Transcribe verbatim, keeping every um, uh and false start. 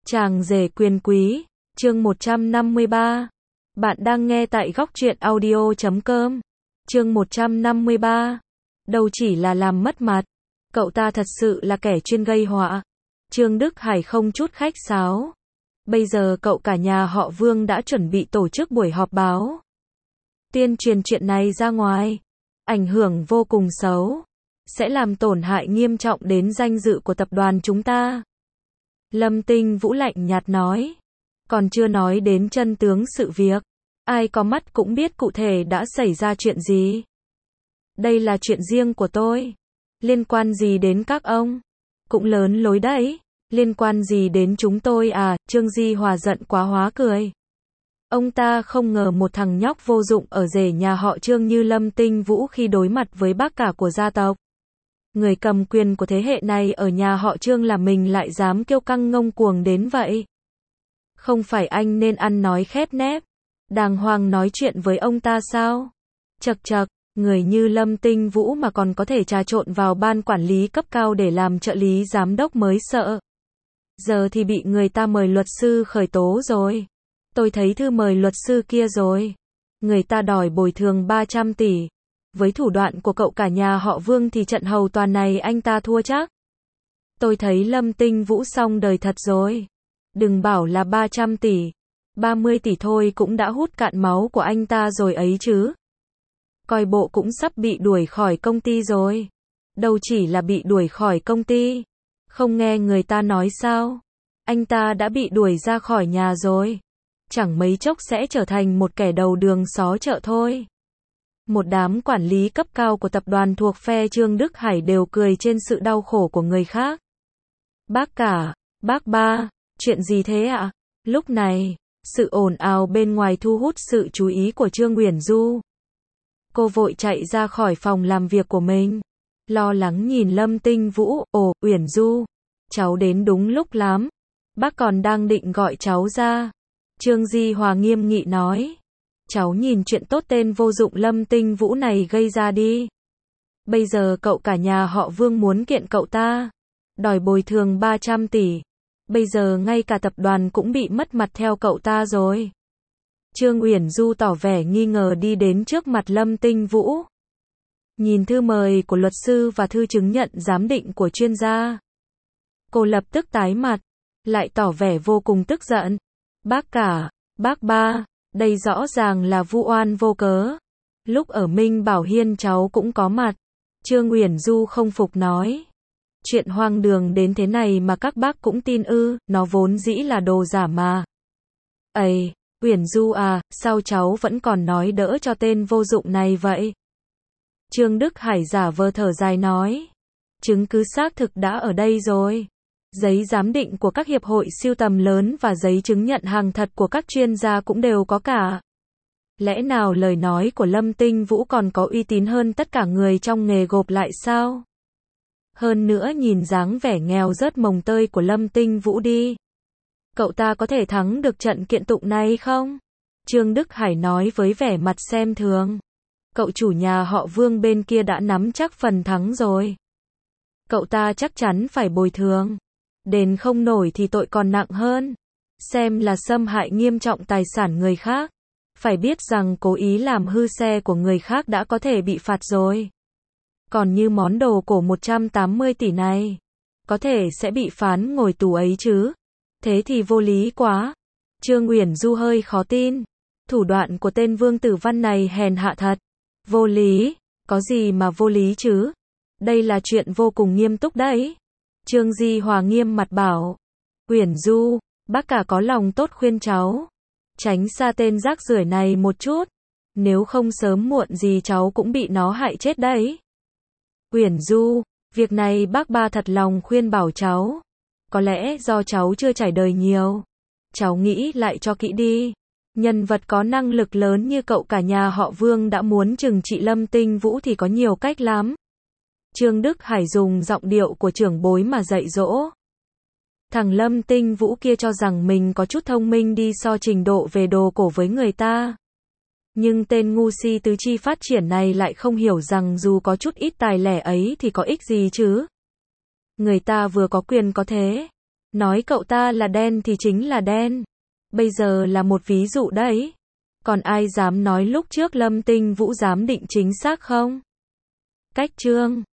Chàng rể quyền quý, chương một trăm năm mươi ba. Bạn đang nghe tại góc truyện audio chấm com. Chương một trăm năm mươi ba. Đâu chỉ là làm mất mặt, cậu ta thật sự là kẻ chuyên gây họa. Trương Đức Hải không chút khách sáo. Bây giờ cậu cả nhà họ Vương đã chuẩn bị tổ chức buổi họp báo. Tuyên truyền chuyện này ra ngoài, ảnh hưởng vô cùng xấu, sẽ làm tổn hại nghiêm trọng đến danh dự của tập đoàn chúng ta. Lâm Tinh Vũ lạnh nhạt nói. Còn chưa nói đến chân tướng sự việc, ai có mắt cũng biết cụ thể đã xảy ra chuyện gì. Đây là chuyện riêng của tôi, liên quan gì đến các ông? Cũng lớn lối đấy, liên quan gì đến chúng tôi à? Trương Di Hòa giận quá hóa cười. Ông ta không ngờ một thằng nhóc vô dụng ở rể nhà họ Trương như Lâm Tinh Vũ khi đối mặt với bác cả của gia tộc, người cầm quyền của thế hệ này ở nhà họ Trương là mình lại dám kiêu căng ngông cuồng đến vậy. Không phải anh nên ăn nói khép nép, đàng hoàng nói chuyện với ông ta sao? Chậc chậc, người như Lâm Tinh Vũ mà còn có thể trà trộn vào ban quản lý cấp cao để làm trợ lý giám đốc mới sợ. Giờ thì bị người ta mời luật sư khởi tố rồi. Tôi thấy thư mời luật sư kia rồi. Người ta đòi bồi thường ba trăm tỷ. Với thủ đoạn của cậu cả nhà họ Vương thì trận hầu tòa này anh ta thua chắc. Tôi thấy Lâm Tinh Vũ xong đời thật rồi. Đừng bảo là ba trăm tỷ. ba mươi tỷ thôi cũng đã hút cạn máu của anh ta rồi ấy chứ. Coi bộ cũng sắp bị đuổi khỏi công ty rồi. Đâu chỉ là bị đuổi khỏi công ty. Không nghe người ta nói sao? Anh ta đã bị đuổi ra khỏi nhà rồi. Chẳng mấy chốc sẽ trở thành một kẻ đầu đường xó chợ thôi. Một đám quản lý cấp cao của tập đoàn thuộc phe Trương Đức Hải đều cười trên sự đau khổ của người khác. Bác cả, bác ba, chuyện gì thế ạ? Lúc này, sự ồn ào bên ngoài thu hút sự chú ý của Trương Uyển Du. Cô vội chạy ra khỏi phòng làm việc của mình, lo lắng nhìn Lâm Tinh Vũ. Ồ, Uyển Du, cháu đến đúng lúc lắm. Bác còn đang định gọi cháu ra. Trương Di Hòa nghiêm nghị nói. Cháu nhìn chuyện tốt tên vô dụng Lâm Tinh Vũ này gây ra đi. Bây giờ cậu cả nhà họ Vương muốn kiện cậu ta, đòi bồi thường ba trăm tỷ. Bây giờ ngay cả tập đoàn cũng bị mất mặt theo cậu ta rồi. Trương Uyển Du tỏ vẻ nghi ngờ đi đến trước mặt Lâm Tinh Vũ. Nhìn thư mời của luật sư và thư chứng nhận giám định của chuyên gia. Cô lập tức tái mặt, lại tỏ vẻ vô cùng tức giận. Bác cả, bác ba, đây rõ ràng là vu oan vô cớ. Lúc ở Minh Bảo Hiên cháu cũng có mặt. Trương Uyển Du không phục nói. Chuyện hoang đường đến thế này mà các bác cũng tin ư? Nó vốn dĩ là đồ giả mà. Ây, Uyển Du à, sao cháu vẫn còn nói đỡ cho tên vô dụng này vậy? Trương Đức Hải giả vờ thở dài nói. Chứng cứ xác thực đã ở đây rồi. Giấy giám định của các hiệp hội sưu tầm lớn và giấy chứng nhận hàng thật của các chuyên gia cũng đều có cả. Lẽ nào lời nói của Lâm Tinh Vũ còn có uy tín hơn tất cả người trong nghề gộp lại sao? Hơn nữa nhìn dáng vẻ nghèo rớt mồng tơi của Lâm Tinh Vũ đi. Cậu ta có thể thắng được trận kiện tụng này không? Trương Đức Hải nói với vẻ mặt xem thường. Cậu chủ nhà họ Vương bên kia đã nắm chắc phần thắng rồi. Cậu ta chắc chắn phải bồi thường. Đền không nổi thì tội còn nặng hơn. Xem là xâm hại nghiêm trọng tài sản người khác. Phải biết rằng cố ý làm hư xe của người khác đã có thể bị phạt rồi. Còn như món đồ cổ một trăm tám mươi tỷ này, có thể sẽ bị phán ngồi tù ấy chứ. Thế thì vô lý quá. Trương Uyển Du hơi khó tin. Thủ đoạn của tên Vương Tử Văn này hèn hạ thật. Vô lý, có gì mà vô lý chứ? Đây là chuyện vô cùng nghiêm túc đấy. Trương Di Hòa nghiêm mặt bảo. Uyển Du, bác cả có lòng tốt khuyên cháu. Tránh xa tên rác rưởi này một chút. Nếu không sớm muộn gì cháu cũng bị nó hại chết đấy. Uyển Du, việc này bác ba thật lòng khuyên bảo cháu. Có lẽ do cháu chưa trải đời nhiều. Cháu nghĩ lại cho kỹ đi. Nhân vật có năng lực lớn như cậu cả nhà họ Vương đã muốn trừng trị Lâm Tinh Vũ thì có nhiều cách lắm. Trương Đức Hải dùng giọng điệu của trưởng bối mà dạy dỗ. Thằng Lâm Tinh Vũ kia cho rằng mình có chút thông minh đi so trình độ về đồ cổ với người ta. Nhưng tên ngu si tứ chi phát triển này lại không hiểu rằng dù có chút ít tài lẻ ấy thì có ích gì chứ. Người ta vừa có quyền có thế. Nói cậu ta là đen thì chính là đen. Bây giờ là một ví dụ đấy. Còn ai dám nói lúc trước Lâm Tinh Vũ giám định chính xác không? Cách chương